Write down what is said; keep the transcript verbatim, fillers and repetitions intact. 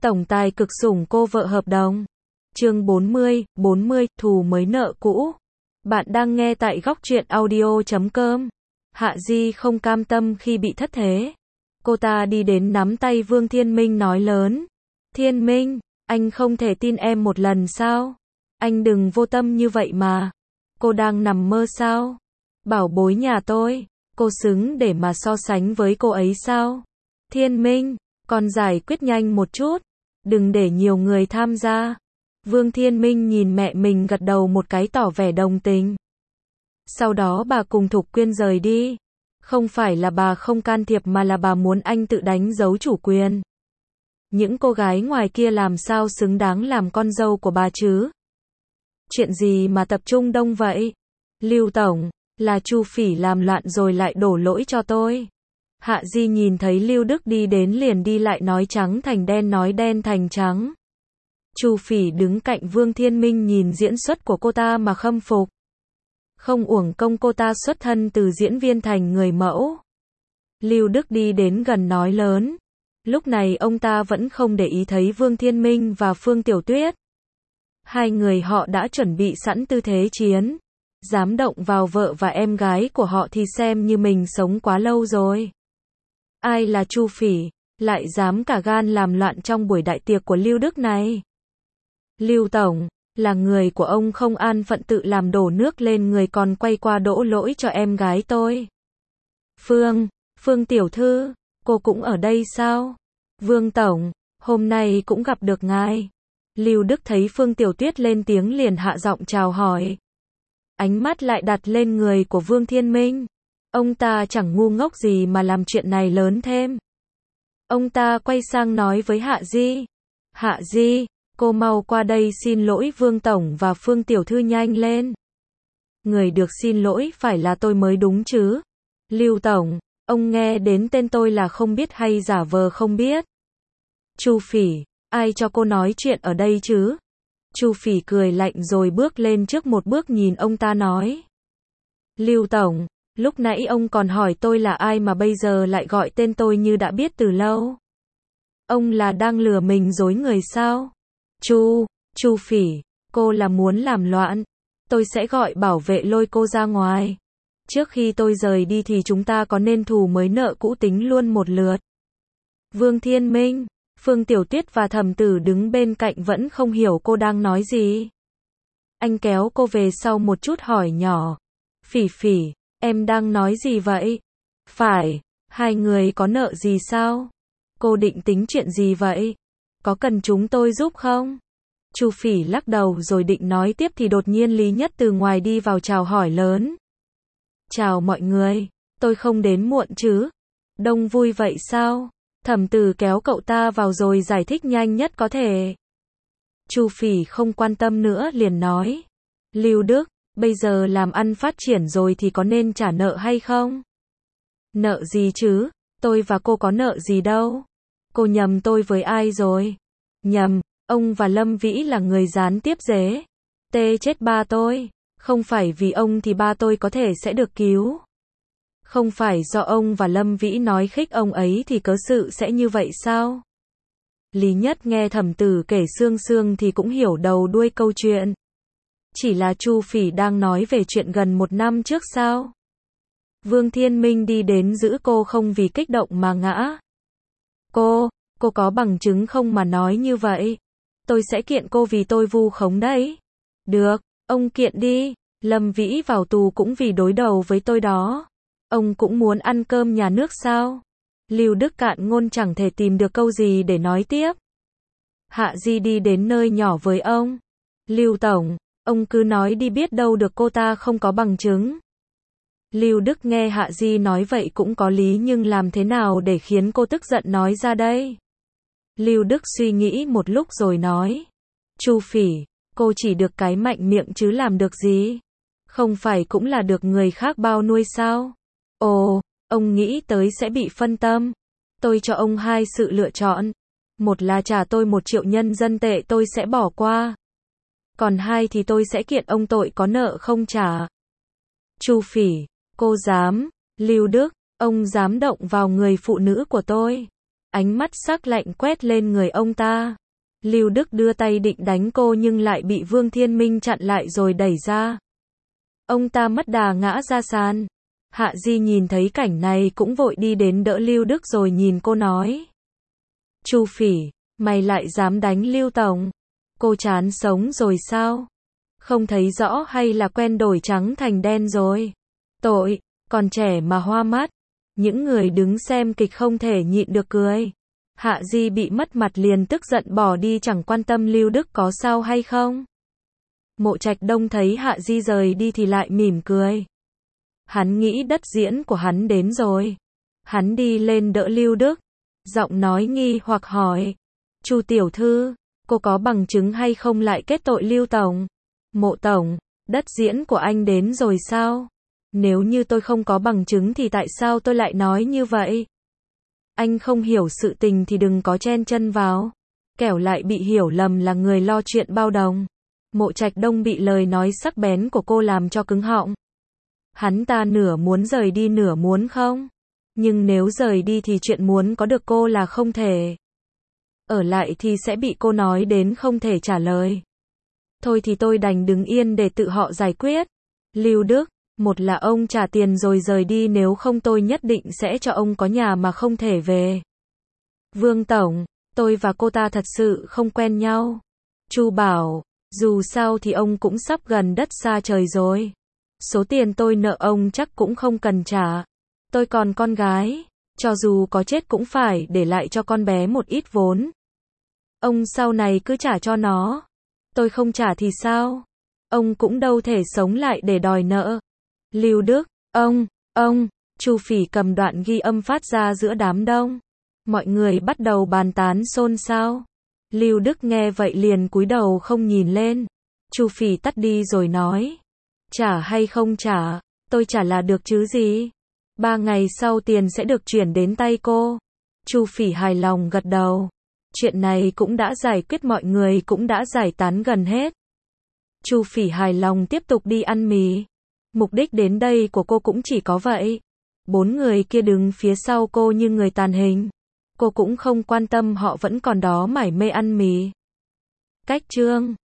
Tổng tài cực sủng cô vợ hợp đồng. Chương bốn mươi, bốn mươi, thù mới nợ cũ. Bạn đang nghe tại góc truyện audio chấm com. Hạ Di không cam tâm khi bị thất thế. Cô ta đi đến nắm tay Vương Thiên Minh nói lớn. Thiên Minh, anh không thể tin em một lần sao? Anh đừng vô tâm như vậy mà. Cô đang nằm mơ sao? Bảo bối nhà tôi, cô xứng để mà so sánh với cô ấy sao? Thiên Minh, con giải quyết nhanh một chút. Đừng để nhiều người tham gia. Vương Thiên Minh nhìn mẹ mình gật đầu một cái tỏ vẻ đồng tình. Sau đó bà cùng Thục Quyên rời đi. Không phải là bà không can thiệp mà là bà muốn anh tự đánh dấu chủ quyền. Những cô gái ngoài kia làm sao xứng đáng làm con dâu của bà chứ? Chuyện gì mà tập trung đông vậy? Lưu Tổng, là Chu Phỉ làm loạn rồi lại đổ lỗi cho tôi. Hạ Di nhìn thấy Lưu Đức đi đến liền đi lại nói trắng thành đen nói đen thành trắng. Chu Phỉ đứng cạnh Vương Thiên Minh nhìn diễn xuất của cô ta mà khâm phục. Không uổng công cô ta xuất thân từ diễn viên thành người mẫu. Lưu Đức đi đến gần nói lớn. Lúc này ông ta vẫn không để ý thấy Vương Thiên Minh và Phương Tiểu Tuyết. Hai người họ đã chuẩn bị sẵn tư thế chiến. Dám động vào vợ và em gái của họ thì xem như mình sống quá lâu rồi. Ai là Chu Phỉ, lại dám cả gan làm loạn trong buổi đại tiệc của Lưu Đức này? Lưu Tổng, là người của ông không an phận tự làm đổ nước lên người còn quay qua đổ lỗi cho em gái tôi. Phương, Phương Tiểu Thư, cô cũng ở đây sao? Vương Tổng, hôm nay cũng gặp được ngài. Lưu Đức thấy Phương Tiểu Tuyết lên tiếng liền hạ giọng chào hỏi. Ánh mắt lại đặt lên người của Vương Thiên Minh. Ông ta chẳng ngu ngốc gì mà làm chuyện này lớn thêm. Ông ta quay sang nói với Hạ Di. Hạ Di, cô mau qua đây xin lỗi Vương Tổng và Phương Tiểu Thư nhanh lên. Người được xin lỗi phải là tôi mới đúng chứ. Lưu Tổng, ông nghe đến tên tôi là không biết hay giả vờ không biết. Chu Phỉ, ai cho cô nói chuyện ở đây chứ? Chu Phỉ cười lạnh rồi bước lên trước một bước nhìn ông ta nói. Lưu Tổng, lúc nãy ông còn hỏi tôi là ai mà bây giờ lại gọi tên tôi như đã biết từ lâu. Ông là đang lừa mình dối người sao? Chu, Chu Phỉ, cô là muốn làm loạn. Tôi sẽ gọi bảo vệ lôi cô ra ngoài. Trước khi tôi rời đi thì chúng ta có nên thù mới nợ cũ tính luôn một lượt. Vương Thiên Minh, Phương Tiểu Tuyết và Thẩm Tử đứng bên cạnh vẫn không hiểu cô đang nói gì. Anh kéo cô về sau một chút hỏi nhỏ. Phỉ Phỉ, em đang nói gì vậy? Phải, hai người có nợ gì sao? Cô định tính chuyện gì vậy? Có cần chúng tôi giúp không? Chu Phỉ lắc đầu rồi định nói tiếp thì đột nhiên Lý Nhất từ ngoài đi vào chào hỏi lớn. Chào mọi người, tôi không đến muộn chứ? Đông vui vậy sao? Thẩm Tử kéo cậu ta vào rồi giải thích nhanh nhất có thể. Chu Phỉ không quan tâm nữa liền nói. Lưu Đức, bây giờ làm ăn phát triển rồi thì có nên trả nợ hay không? Nợ gì chứ? Tôi và cô có nợ gì đâu? Cô nhầm tôi với ai rồi? Nhầm, ông và Lâm Vĩ là người gián tiếp dế. Tê chết ba tôi. Không phải vì ông thì ba tôi có thể sẽ được cứu. Không phải do ông và Lâm Vĩ nói khích ông ấy thì cớ sự sẽ như vậy sao? Lý Nhất nghe Thẩm Tử kể xương xương thì cũng hiểu đầu đuôi câu chuyện. Chỉ là Chu Phỉ đang nói về chuyện gần một năm trước sao? Vương Thiên Minh đi đến giữ cô không vì kích động mà ngã. Cô, cô có bằng chứng không mà nói như vậy? Tôi sẽ kiện cô vì tôi vu khống đấy. Được, ông kiện đi. Lâm Vĩ vào tù cũng vì đối đầu với tôi đó. Ông cũng muốn ăn cơm nhà nước sao? Lưu Đức cạn ngôn chẳng thể tìm được câu gì để nói tiếp. Hạ Di đi đến nơi nhỏ với ông. Lưu Tổng, ông cứ nói đi biết đâu được cô ta không có bằng chứng. Lưu Đức nghe Hạ Di nói vậy cũng có lý nhưng làm thế nào để khiến cô tức giận nói ra đây? Lưu Đức suy nghĩ một lúc rồi nói. Chu Phỉ, cô chỉ được cái mạnh miệng chứ làm được gì? Không phải cũng là được người khác bao nuôi sao? Ồ, ông nghĩ tới sẽ bị phân tâm. Tôi cho ông hai sự lựa chọn. Một là trả tôi một triệu nhân dân tệ tôi sẽ bỏ qua. Còn hai thì tôi sẽ kiện ông tội có nợ không trả. Chu Phỉ, cô dám? Lưu Đức, ông dám động vào người phụ nữ của tôi? ánh mắt sắc lạnh quét lên người ông ta. Lưu Đức đưa tay định đánh cô nhưng lại bị Vương Thiên Minh chặn lại rồi đẩy ra. Ông ta mất đà ngã ra sàn. Hạ Di nhìn thấy cảnh này cũng vội đi đến đỡ Lưu Đức rồi nhìn cô nói. Chu Phỉ, mày lại dám đánh Lưu Tổng? Cô chán sống rồi sao? Không thấy rõ hay là quen đổi trắng thành đen rồi? Tội, còn trẻ mà hoa mắt. Những người đứng xem kịch không thể nhịn được cười. Hạ Di bị mất mặt liền tức giận bỏ đi chẳng quan tâm Lưu Đức có sao hay không. Mộ Trạch Đông thấy Hạ Di rời đi thì lại mỉm cười. Hắn nghĩ đất diễn của hắn đến rồi. Hắn đi lên đỡ Lưu Đức. Giọng nói nghi hoặc hỏi. Chu tiểu thư, cô có bằng chứng hay không lại kết tội Lưu Tổng? Mộ Tổng, đất diễn của anh đến rồi sao? Nếu như tôi không có bằng chứng thì tại sao tôi lại nói như vậy? Anh không hiểu sự tình thì đừng có chen chân vào. Kẻo lại bị hiểu lầm là người lo chuyện bao đồng. Mộ Trạch Đông bị lời nói sắc bén của cô làm cho cứng họng. Hắn ta nửa muốn rời đi nửa muốn không. Nhưng nếu rời đi thì chuyện muốn có được cô là không thể. Ở lại thì sẽ bị cô nói đến không thể trả lời. Thôi thì tôi đành đứng yên để tự họ giải quyết. Lưu Đức, một là ông trả tiền rồi rời đi, nếu không tôi nhất định sẽ cho ông có nhà mà không thể về. Vương Tổng, tôi và cô ta thật sự không quen nhau. Chu bảo, dù sao thì ông cũng sắp gần đất xa trời rồi. Số tiền tôi nợ ông chắc cũng không cần trả. Tôi còn con gái, cho dù có chết cũng phải để lại cho con bé một ít vốn. Ông sau này cứ trả cho nó. Tôi không trả thì sao? Ông cũng đâu thể sống lại để đòi nợ. Lưu Đức, ông, ông, Chu Phỉ cầm đoạn ghi âm phát ra giữa đám đông. Mọi người bắt đầu bàn tán xôn xao. Lưu Đức nghe vậy liền cúi đầu không nhìn lên. Chu Phỉ tắt đi rồi nói. Trả hay không trả, tôi trả là được chứ gì. Ba ngày sau tiền sẽ được chuyển đến tay cô. Chu Phỉ hài lòng gật đầu. Chuyện này cũng đã giải quyết, mọi người cũng đã giải tán gần hết. Chu Phỉ hài lòng tiếp tục đi ăn mì. Mục đích đến đây của cô cũng chỉ có vậy. Bốn người kia đứng phía sau cô như người tàn hình. Cô cũng không quan tâm, họ vẫn còn đó mải mê ăn mì. Cách chương